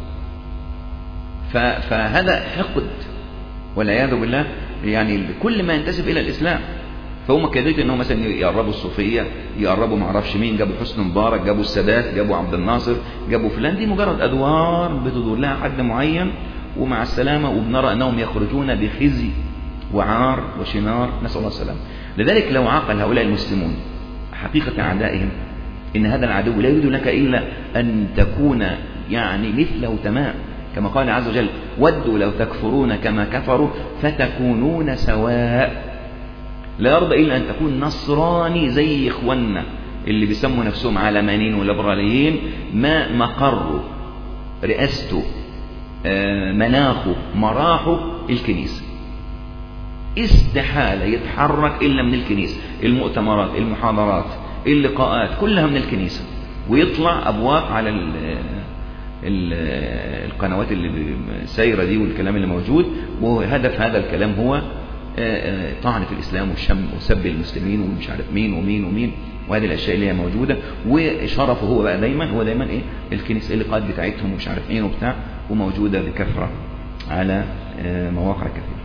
فهذا حقد والعياذ بالله، يعني كل ما ينتسب إلى الإسلام. فهم كذلك أنهم مثلا يقربوا الصوفية، يقربوا ما اعرفش مين، جابوا حسن مبارك، جابوا السادات، جابوا عبد الناصر، جابوا فلان. دي مجرد أدوار بتدور لها حد معين ومع السلامة، وبنرى أنهم يخرجون بخزي وعار وشنار، نسأل الله السلام. لذلك لو عقل هؤلاء المسلمون حقيقة أعدائهم إن هذا العدو لا يريد لك إلا أن تكون يعني مثله تمام، كما قال عز وجل: ودوا لو تكفرون كما كفروا فتكونون سواء. لا يرضى إلا أن تكون نصراني زي إخواننا اللي بيسموا نفسهم علمانيين وليبراليين، ما مقره رئاسته مناخه مراحه الكنيسة، استحالة يتحرك إلا من الكنيسة. المؤتمرات، المحاضرات، اللقاءات كلها من الكنيسة، ويطلع أبواب على ال ال القنوات اللي سايرة دي والكلام اللي موجود، وهدف هذا الكلام هو طعن في الإسلام والشم وسب المسلمين ومش عارف مين ومين ومين، وهذه الأشياء اللي هي موجودة. وشرفه هو بقى دايما هو دايما إيه الكنيسة، اللقاءات بتاعتهم ومش عارف مين وبتاع، وموجودة بكثرة على مواقع كثيرة.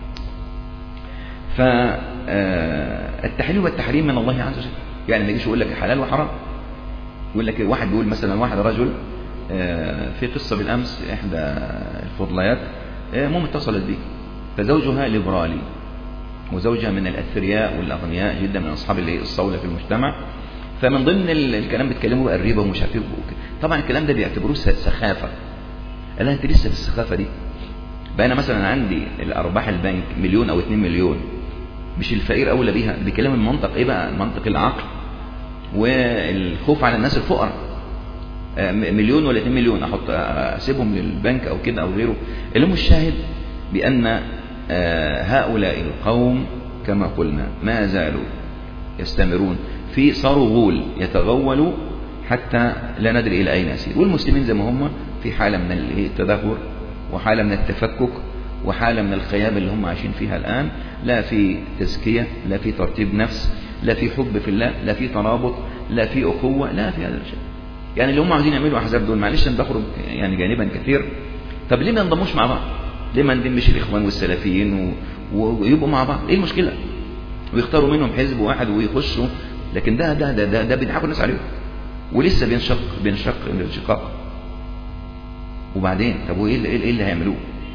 فالتحليل والتحريم من الله عز وجل. يعني ما يجيش يقول لك حلال وحرام، يقول لك واحد بيقول مثلا واحد رجل في قصة بالأمس إحدى الفضليات مو اتصلت بي، فزوجها ليبرالي وزوجها من الأثرياء والأغنياء جدا من أصحاب الصولة في المجتمع، فمن ضمن الكلام بيتكلموا بقى الربا ومش عارف ايه. طبعا الكلام ده بيعتبروه سخافة. قال انت لسه في السخافة دي؟ بقى انا مثلا عندي الارباح البنك مليون او اتنين مليون، مش الفقير اولى بيها؟ بيكلم المنطق ايه بقى؟ منطق العقل والخوف على الناس الفقراء. مليون ولا اتنين مليون احط اسيبهم للبنك او كده او غيره؟ اللي مش شاهد بان هؤلاء القوم كما قلنا ما زالوا يستمرون في صاروا غول يتغولوا حتى لا ندري إلى أين يسير. والمسلمين زي ما هم في حالة من التدهور وحالة من التفكك وحالة من الخياب اللي هم عايشين فيها الآن، لا في تزكية، لا في ترتيب نفس، لا في حب في الله، لا في ترابط، لا في أخوة، لا في هذا الشيء. يعني اللي هم عايزين يعملوا أحزاب دول، معلش أنا بخرج يعني جانبا كثير، طب ليه ما ينضموش مع بعض؟ ليه ما ندمش الإخوان والسلفيين ويبقوا مع بعض؟ إيه المشكلة؟ ويختاروا منهم حزب واحد ويخشوا. لكن ده ده ده ده, ده بيضحكوا الناس عليهم، ولسه بينشق بينشق الانشقاق. وبعدين طب وايه اللي, إيه اللي هيعملوه؟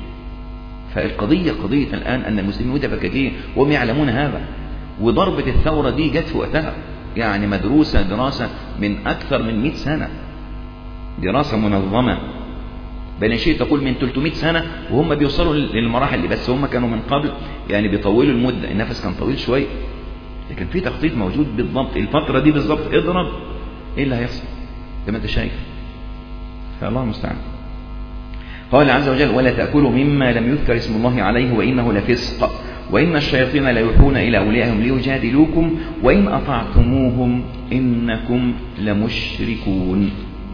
فالقضيه قضيه الان ان المسلمين متفككين وهم يعلمون هذا. وضربه الثوره دي جت في وقتها، يعني مدروسه دراسه من اكثر من مئة سنه، دراسه منظمه بل شيء تقول من ثلاثمئة سنه، وهم بيوصلوا للمراحل اللي بس هم كانوا من قبل يعني بيطولوا المده، النفس كان طويل شويه، لكن في تخطيط موجود بالضبط. الفتره دي بالضبط اضرب ايه اللي هيحصل زي ما انت شايف. فالله المستعان. قال عز وجل: ولا تأكلوا مما لم يذكر اسم الله عليه وإنه لفسق وإن الشياطين ليوحون إلى أوليائهم ليجادلوكم وإن أطعتموهم إنكم لمشركون.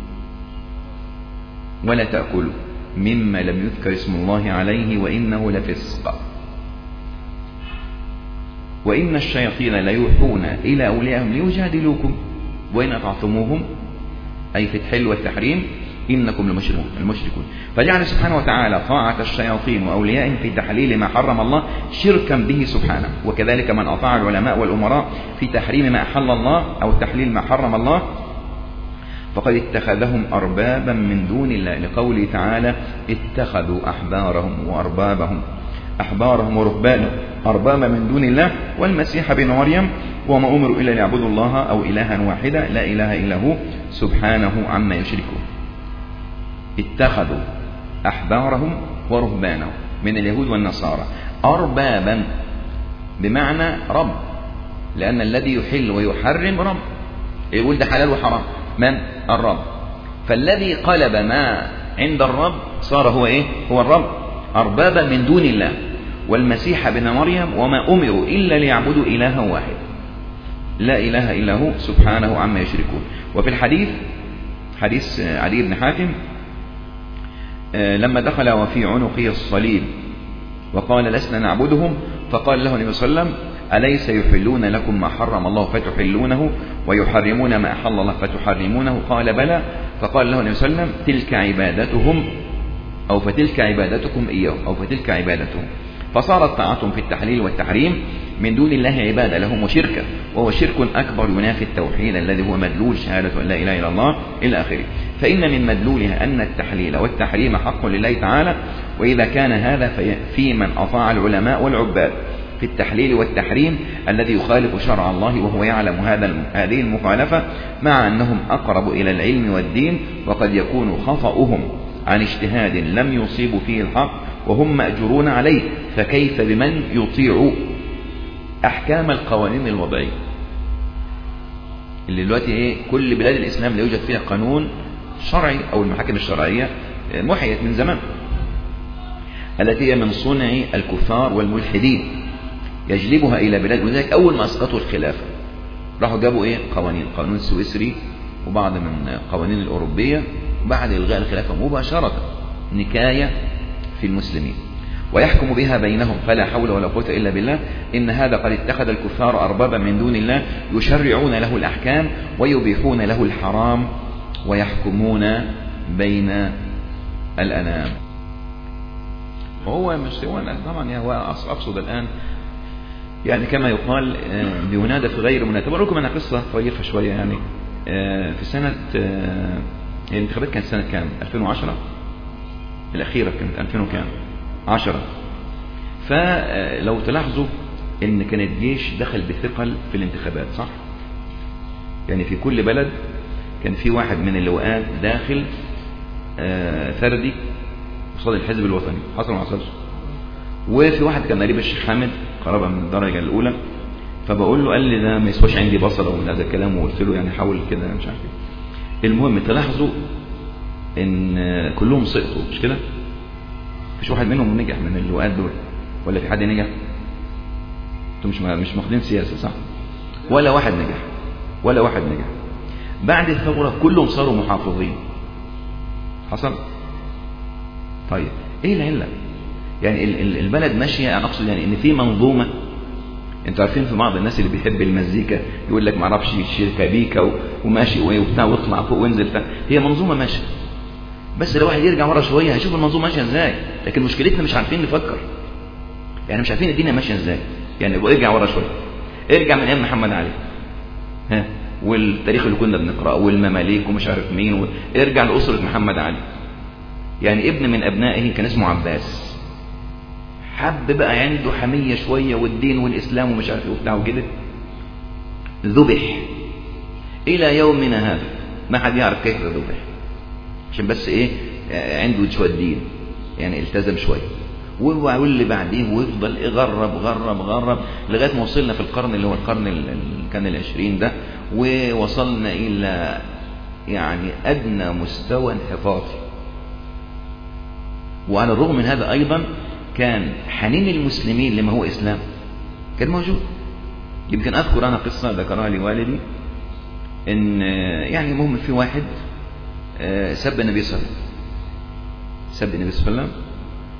ولا تأكلوا مما لم يذكر اسم الله عليه وإنه لفسق وإن الشياطين ليوحون إلى أوليائهم ليجادلوكم وإن أطعتموهم، أي في الحل والتحريم، إنكم لمشركون المشركون. فجعل سبحانه وتعالى طاعة الشياطين وأوليائهم في تحليل ما حرم الله شركا به سبحانه، وكذلك من أطاع العلماء والأمراء في تحريم ما أحل الله أو تحليل ما حرم الله فقد اتخذهم أربابا من دون الله، لقوله تعالى: اتخذوا أحبارهم وأربابهم أحبارهم ورهبانهم أربابا من دون الله والمسيح بن مريم وما أمروا إلا ليعبدوا الله أو إلها واحدا لا إله إلا هو سبحانه عما يشركون. اتخذوا أحبارهم ورهبانهم من اليهود والنصارى أربابا بمعنى رب، لأن الذي يحل ويحرم رب، يقول ده حلال وحرام من؟ الرب. فالذي قلب ما عند الرب صار هو إيه؟ هو الرب، أربابا من دون الله والمسيح بن مريم وما أمروا إلا ليعبدوا إلها واحد لا إله إلا هو سبحانه عما يشركون. وفي الحديث حديث علي بن حاتم لما دخل وفي عنقه الصليب وقال: لسنا نعبدهم، فقال له النبي صلى الله عليه وسلم: أليس يحلون لكم ما حرم الله فتحلونه ويحرمون ما أحل الله فتحرمونه؟ قال بلى. فقال له النبي صلى الله عليه وسلم تلك عبادتهم أو فتلك عبادتكم إياهم أو فتلك عبادتهم. فصارت طاعتهم في التحليل والتحريم من دون الله عبادة لهم وشركة، وهو شرك أكبر ينافي التوحيد الذي هو مدلول شهادة أن لا إله إلا الله إلى آخره. فإن من مدلولها أن التحليل والتحريم حق لله تعالى، وإذا كان هذا في من أطاع العلماء والعباد في التحليل والتحريم الذي يخالف شرع الله وهو يعلم هذا هذه المخالفة، مع أنهم أقرب إلى العلم والدين، وقد يكون خطأهم عن اجتهاد لم يصيبوا فيه الحق وهم مأجورون عليه، فكيف بمن يطيع أحكام القوانين الوضعية اللي دلوقتي إيه كل بلاد الإسلام لا يوجد فيها قانون شرعي أو المحاكم الشرعية محيت من زمان، التي هي من صنع الكفار والملحدين يجلبها إلى بلاد. ولذلك أول ما أسقطوا الخلافة راحوا جابوا إيه قوانين، قانون السويسري وبعض من القوانين الأوروبية بعد إلغاء الخلافة مباشرة، نكاية في المسلمين ويحكم بها بينهم، فلا حول ولا قوة إلا بالله. إن هذا قد اتخذ الكفار أربابا من دون الله يشرعون له الأحكام ويبيحون له الحرام ويحكمون بين الأنام. وهو مش طبعا هو أقصد الآن يعني كما يقال بينادى في غير مناسبة. أقول لكم أنا قصة طريفة شوية. يعني في سنة الانتخابات كانت سنة كام؟ ألفين وعشرة الأخيرة كانت ألفين وكام؟ عشرة. فلو تلاحظوا إن كان الجيش دخل بثقل في الانتخابات، صح؟ يعني في كل بلد كان في واحد من اللواءات داخل فردي قصاد الحزب الوطني، حصل ما حصلش؟ وفي واحد كان قريب الشيخ حامد قرابة من الدرجة الأولى، فبقول له قال لي ده ما يسواش عندي بصلة ومن هذا الكلام، وقلت له يعني حاول كده مش عارف ايه. المهم تلاحظوا ان كلهم سقطوا، مش كده؟ مفيش واحد منهم نجح من اللواءات دول، ولا في حد نجح؟ انتوا مش مش واخدين سياسة، صح؟ ولا واحد نجح، ولا واحد نجح. بعد الثورة كلهم صاروا محافظين. حصل؟ طيب ايه العلة؟ يعني البلد ماشية، انا اقصد يعني ان في منظومة. انتوا عارفين في بعض الناس اللي بيحب المزيكا يقول لك ما اعرفش شركه بيكا وماشي وبتاع واطلع فوق وانزل، هي منظومه ماشيه. بس لو واحد يرجع ورا شويه هيشوف المنظومه ماشيه ازاي. لكن مشكلتنا مش عارفين نفكر، يعني مش عارفين الدنيا ماشيه ازاي. يعني يبقى ارجع ورا شويه، ارجع من ايام محمد علي ها والتاريخ اللي كنا بنقراه والمماليك ومش عارف مين و... ارجع لاسره محمد علي. يعني ابن من ابنائه كان اسمه عباس، حب بقى عنده حمية شوية والدين والإسلام ومش عارف وبتاع وكده، ذبح. إلى يومنا هذا ما حد يعرف كيف ذبح، عشان بس إيه عنده شوية دين، يعني التزم شوية. واللي بعديه ويفضل يغرب غرب غرب لغاية ما وصلنا في القرن اللي هو القرن اللي كان العشرين ده، ووصلنا إلى يعني أدنى مستوى انحطاطي. وعلى الرغم من هذا أيضا كان حنين المسلمين لما هو إسلام كان موجود. يمكن أذكر أنا قصة ذكرها لي والدي، إن يعني مهم في واحد سب النبي صلى الله عليه وسلم، سب النبي صلى الله عليه وسلم،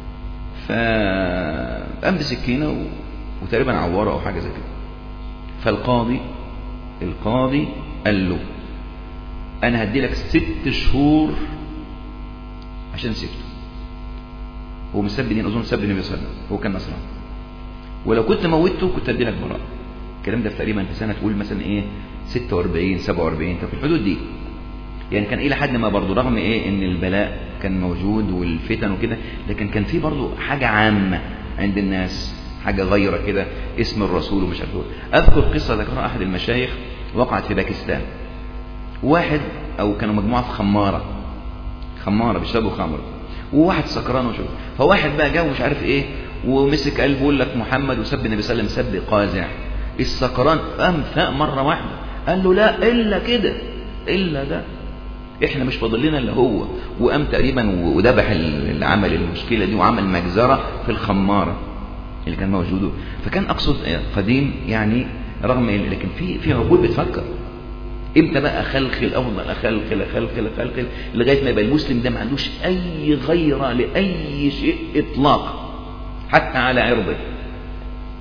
فقام بسكينة وتقريبا عوره أو حاجة زي كده. فالقاضي القاضي قال له أنا هدي لك ست شهور عشان سبته. هو مسب دين، أظن سب النبي صلى الله عليه وسلم، هو كان نصراني، ولو كنت موتته كنت ادي لك براءة. الكلام ده تقريبا في سنة تقول مثلا ايه ستة وأربعين سبعة وأربعين، في الحدود دي. يعني كان الى حد ما برضه رغم ايه ان البلاء كان موجود والفتن وكده، لكن كان في برضه حاجة عامة عند الناس، حاجة غيرة كده، اسم الرسول ومش عارف. اذكر قصة ذكرها احد المشايخ وقعت في باكستان. واحد او كانوا مجموعة في خمارة خمارة بيشربوا خمر، وواحد سكران وشوف. فواحد بقى جاء ومش عارف ايه ومسك قلبه يقول لك محمد وسب النبي صلى الله عليه وسلم سب قازع. السكران قام فاق مرة واحدة قال له لا الا كده الا ده، احنا مش فاضل لنا الا هو. وقام تقريبا وذبح اللي عمل المشكلة دي وعمل مجزرة في الخمارة اللي كان موجود. فكان اقصد قديم يعني رغم لكن في في عقول بتفكر امتى بقى اخلخل افضل اخلخل اخلخل اخلخل لغايه ما يبقى المسلم ده ما عندوش اي غيره لاي شيء اطلاقا حتى على عرضه.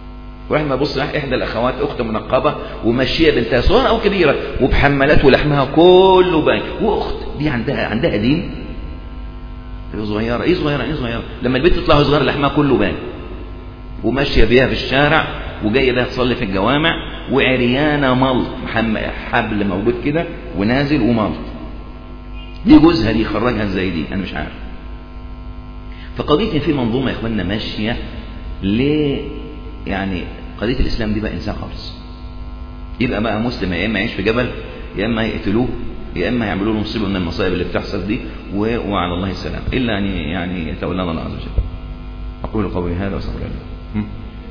وراح ما بص راح احدى الاخوات اخت منقبه وماشيه بنتها صغيره او كبيره وبحملات ولحمها كله باين، واخت دي عندها عندها دين صغيره، ايه صغيره ايه صغيره لما البنت تطلع صغيره لحمها كله باين، وماشيه بيها في الشارع وجايه بيها تصلي في الجوامع وعريانه ملط، حبل موجود كده ونازل وملط. دي جوزها دي خرجها ازاي دي؟ انا مش عارف. فقضيه ان في منظومه يا اخواننا ماشيه ليه؟ يعني قضيه الاسلام دي بقى انسان خالص، يبقى بقى مسلم يا اما يعيش في جبل يا اما يقتلوه يا اما يعملوا له مصيبه من المصائب اللي بتحصل دي، وعلى الله السلام، الا ان يعني يتولانا الله عز وجل. اقول قولي هذا واستغفر الله.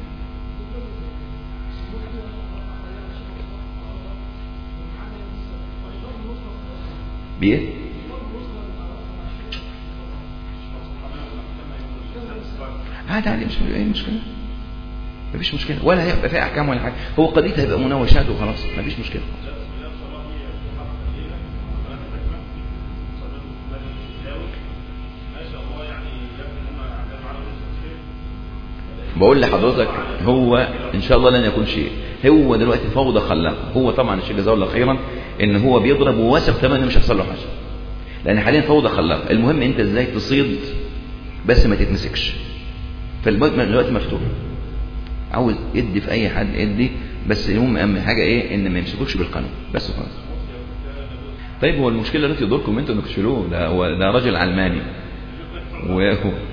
بيه عادي عادي، مش ايه المشكله؟ مفيش مشكله، ولا هيبقى فيها احكام ولا حاجه، هو قضيتها هيبقى مناوشات وخلاص، مفيش مشكله. بقول لحضرتك هو ان شاء الله لن يكون شيء، هو دلوقتي فوضى خلاقه، هو طبعا الشيخ جزاه الله خيرا ان هو بيضرب وواثق تماما انه مش هيحصل له حاجه، لان حاليا فوضى خلاقه. المهم انت ازاي تصيد بس ما تتمسكش، فالوقت مفتوح، عاوز ادي في اي حد ادي، بس المهم اهم حاجه ايه؟ ان ما يمسكوش بالقانون بس خلاص. طيب هو المشكله التي تضركم انتوا انكم تشيلوه، ده هو ده راجل علماني و